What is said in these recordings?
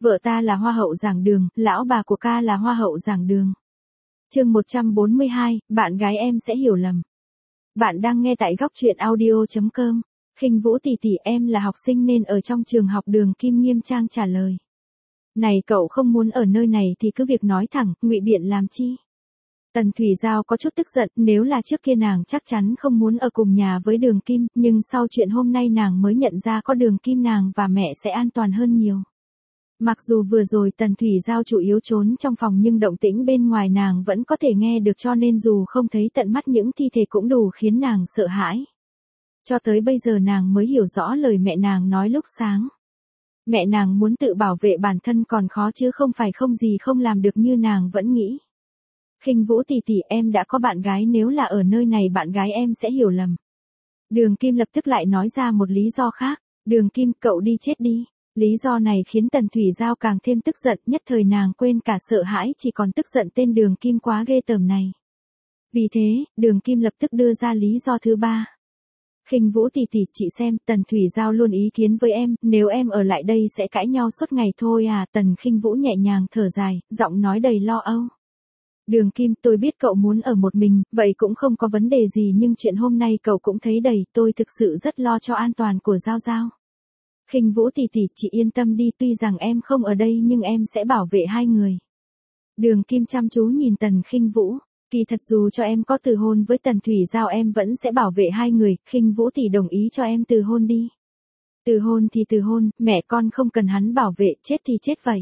Vợ ta là hoa hậu giảng đường, lão bà của ca là hoa hậu giảng đường. Chương 142, bạn gái em sẽ hiểu lầm. Bạn đang nghe tại góc truyện audio.com. Khinh Vũ tỷ tỷ, em là học sinh nên ở trong trường học Đường Kim nghiêm trang trả lời. Này cậu không muốn ở nơi này thì cứ việc nói thẳng, ngụy biện làm chi? Tần Thủy Giao có chút tức giận, nếu là trước kia nàng chắc chắn không muốn ở cùng nhà với Đường Kim, nhưng sau chuyện hôm nay nàng mới nhận ra có Đường Kim nàng và mẹ sẽ an toàn hơn nhiều. Mặc dù vừa rồi Tần Thủy Giao chủ yếu trốn trong phòng nhưng động tĩnh bên ngoài nàng vẫn có thể nghe được, cho nên dù không thấy tận mắt những thi thể cũng đủ khiến nàng sợ hãi. Cho tới bây giờ nàng mới hiểu rõ lời mẹ nàng nói lúc sáng. Mẹ nàng muốn tự bảo vệ bản thân còn khó chứ không phải không gì không làm được như nàng vẫn nghĩ. Khinh Vũ tỷ tỷ, em đã có bạn gái, nếu là ở nơi này bạn gái em sẽ hiểu lầm. Đường Kim lập tức lại nói ra một lý do khác. Đường Kim, cậu đi chết đi. Lý do này khiến Tần Thủy Giao càng thêm tức giận, nhất thời nàng quên cả sợ hãi, chỉ còn tức giận tên Đường Kim quá ghê tởm này. Vì thế, Đường Kim lập tức đưa ra lý do thứ ba. Khinh Vũ tỷ tỷ, chị xem, Tần Thủy Giao luôn ý kiến với em, nếu em ở lại đây sẽ cãi nhau suốt ngày thôi à. Tần Khinh Vũ nhẹ nhàng thở dài, giọng nói đầy lo âu. Đường Kim, tôi biết cậu muốn ở một mình, vậy cũng không có vấn đề gì, nhưng chuyện hôm nay cậu cũng thấy đầy, tôi thực sự rất lo cho an toàn của Giao Giao. Khinh Vũ tỷ tỷ, chị yên tâm đi, tuy rằng em không ở đây nhưng em sẽ bảo vệ hai người. Đường Kim chăm chú nhìn Tần Khinh Vũ, kỳ thật dù cho em có từ hôn với Tần Thủy Giao em vẫn sẽ bảo vệ hai người. Khinh Vũ tỷ đồng ý cho em từ hôn đi. Từ hôn thì từ hôn, mẹ con không cần hắn bảo vệ, chết thì chết vậy.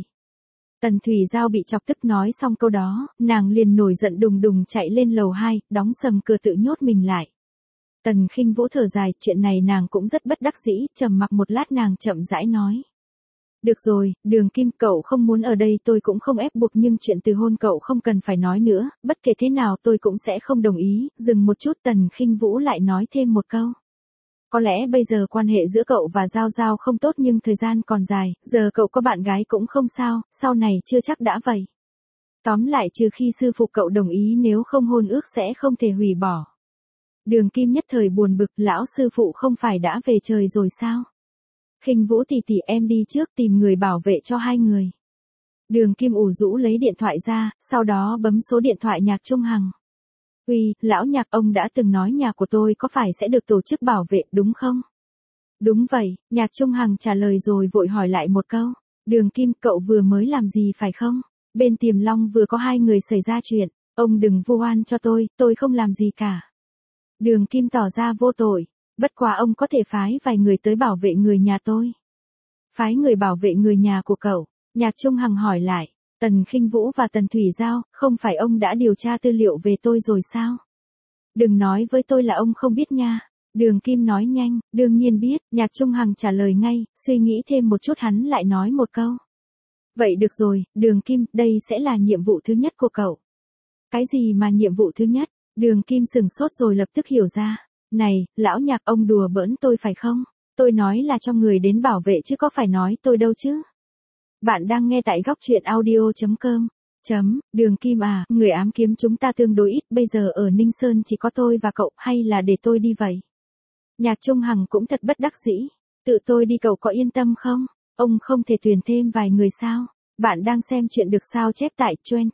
Tần Thủy Giao bị chọc tức nói xong câu đó, nàng liền nổi giận đùng đùng chạy lên lầu 2, đóng sầm cửa tự nhốt mình lại. Tần Khinh Vũ thở dài, chuyện này nàng cũng rất bất đắc dĩ, trầm mặc một lát nàng chậm rãi nói. Được rồi, Đường Kim, cậu không muốn ở đây tôi cũng không ép buộc, nhưng chuyện từ hôn cậu không cần phải nói nữa, bất kể thế nào tôi cũng sẽ không đồng ý. Dừng một chút, Tần Khinh Vũ lại nói thêm một câu. Có lẽ bây giờ quan hệ giữa cậu và Giao Giao không tốt nhưng thời gian còn dài, giờ cậu có bạn gái cũng không sao, sau này chưa chắc đã vậy. Tóm lại trừ khi sư phụ cậu đồng ý, nếu không hôn ước sẽ không thể hủy bỏ. Đường Kim nhất thời buồn bực, lão sư phụ không phải đã về trời rồi sao? Khinh Vũ tỷ tỷ, em đi trước tìm người bảo vệ cho hai người. Đường Kim ủ rũ lấy điện thoại ra, sau đó bấm số điện thoại Nhạc Trung Hằng. Uy, lão Nhạc, ông đã từng nói nhà của tôi có phải sẽ được tổ chức bảo vệ đúng không? Đúng vậy, Nhạc Trung Hằng trả lời rồi vội hỏi lại một câu. Đường Kim, cậu vừa mới làm gì phải không? Bên Tiềm Long vừa có hai người xảy ra chuyện, ông đừng vu oan cho tôi không làm gì cả. Đường Kim tỏ ra vô tội, bất quá ông có thể phái vài người tới bảo vệ người nhà tôi. Phái người bảo vệ người nhà của cậu? Nhạc Trung Hằng hỏi lại. Tần Khinh Vũ và Tần Thủy Giao, không phải ông đã điều tra tư liệu về tôi rồi sao? Đừng nói với tôi là ông không biết nha. Đường Kim nói nhanh, đương nhiên biết. Nhạc Trung Hằng trả lời ngay, suy nghĩ thêm một chút hắn lại nói một câu. Vậy được rồi, Đường Kim, đây sẽ là nhiệm vụ thứ nhất của cậu. Cái gì mà nhiệm vụ thứ nhất? Đường Kim sừng sốt rồi lập tức hiểu ra. Này, lão Nhạc, ông đùa bỡn tôi phải không? Tôi nói là cho người đến bảo vệ chứ có phải nói tôi đâu chứ? Bạn đang nghe tại góc truyện audio.com. Đường Kim à, người ám kiếm chúng ta tương đối ít, bây giờ ở Ninh Sơn chỉ có tôi và cậu, hay là để tôi đi vậy? Nhạc Trung Hằng cũng thật bất đắc dĩ. Tự tôi đi cậu có yên tâm không? Ông không thể tuyển thêm vài người sao? Bạn đang xem chuyện được sao chép tại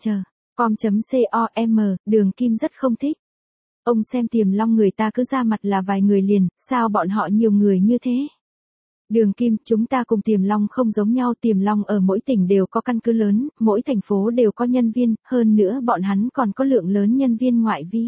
Twitter.com.com, Đường Kim rất không thích. Ông xem Tiềm Long người ta cứ ra mặt là vài người liền, sao bọn họ nhiều người như thế? Đường Kim, chúng ta cùng Tiềm Long không giống nhau, Tiềm Long ở mỗi tỉnh đều có căn cứ lớn, mỗi thành phố đều có nhân viên, hơn nữa bọn hắn còn có lượng lớn nhân viên ngoại vi.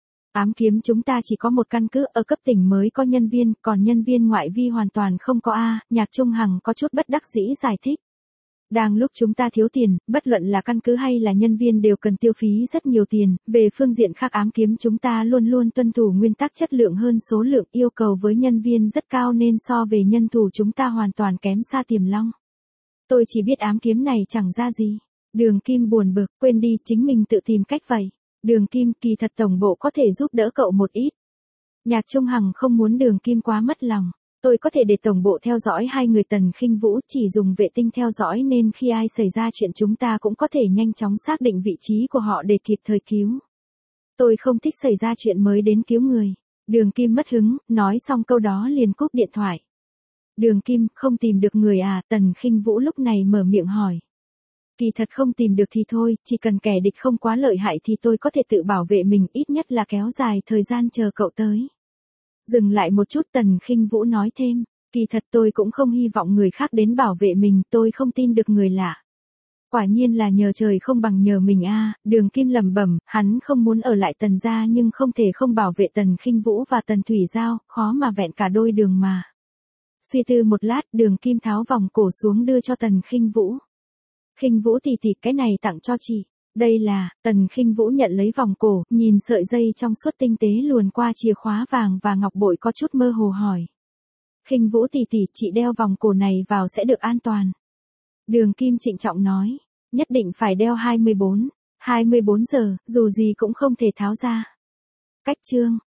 Ám kiếm chúng ta chỉ có một căn cứ, ở cấp tỉnh mới có nhân viên, còn nhân viên ngoại vi hoàn toàn không có a. Nhạc Trung Hằng có chút bất đắc dĩ giải thích. Đang lúc chúng ta thiếu tiền, bất luận là căn cứ hay là nhân viên đều cần tiêu phí rất nhiều tiền, về phương diện khác ám kiếm chúng ta luôn luôn tuân thủ nguyên tắc chất lượng hơn số lượng, yêu cầu với nhân viên rất cao nên so về nhân thủ chúng ta hoàn toàn kém xa Tiềm Long. Tôi chỉ biết ám kiếm này chẳng ra gì. Đường Kim buồn bực, quên đi, chính mình tự tìm cách vậy. Đường Kim, kỳ thật tổng bộ có thể giúp đỡ cậu một ít. Nhạc Trung Hằng không muốn Đường Kim quá mất lòng. Tôi có thể để tổng bộ theo dõi hai người. Tần Khinh Vũ chỉ dùng vệ tinh theo dõi nên khi ai xảy ra chuyện chúng ta cũng có thể nhanh chóng xác định vị trí của họ để kịp thời cứu. Tôi không thích xảy ra chuyện mới đến cứu người. Đường Kim mất hứng, nói xong câu đó liền cúp điện thoại. Đường Kim, không tìm được người à? Tần Khinh Vũ lúc này mở miệng hỏi. Kỳ thật không tìm được thì thôi, chỉ cần kẻ địch không quá lợi hại thì tôi có thể tự bảo vệ mình, ít nhất là kéo dài thời gian chờ cậu tới. Dừng lại một chút, Tần Khinh Vũ nói thêm, kỳ thật tôi cũng không hy vọng người khác đến bảo vệ mình, tôi không tin được người lạ. Quả nhiên là nhờ trời không bằng nhờ mình a. Đường Kim lẩm bẩm, hắn không muốn ở lại Tần gia nhưng không thể không bảo vệ Tần Khinh Vũ và Tần Thủy Giao, khó mà vẹn cả đôi đường mà. Suy tư một lát, Đường Kim tháo vòng cổ xuống đưa cho Tần Khinh Vũ. Khinh Vũ tỷ tỷ, cái này tặng cho chị. Đây là, Tần Khinh Vũ nhận lấy vòng cổ, nhìn sợi dây trong suốt tinh tế luồn qua chìa khóa vàng và ngọc bội có chút mơ hồ hỏi. Khinh Vũ tỷ tỷ, chị đeo vòng cổ này vào sẽ được an toàn. Đường Kim trịnh trọng nói, nhất định phải đeo 24 giờ, dù gì cũng không thể tháo ra. Cách chương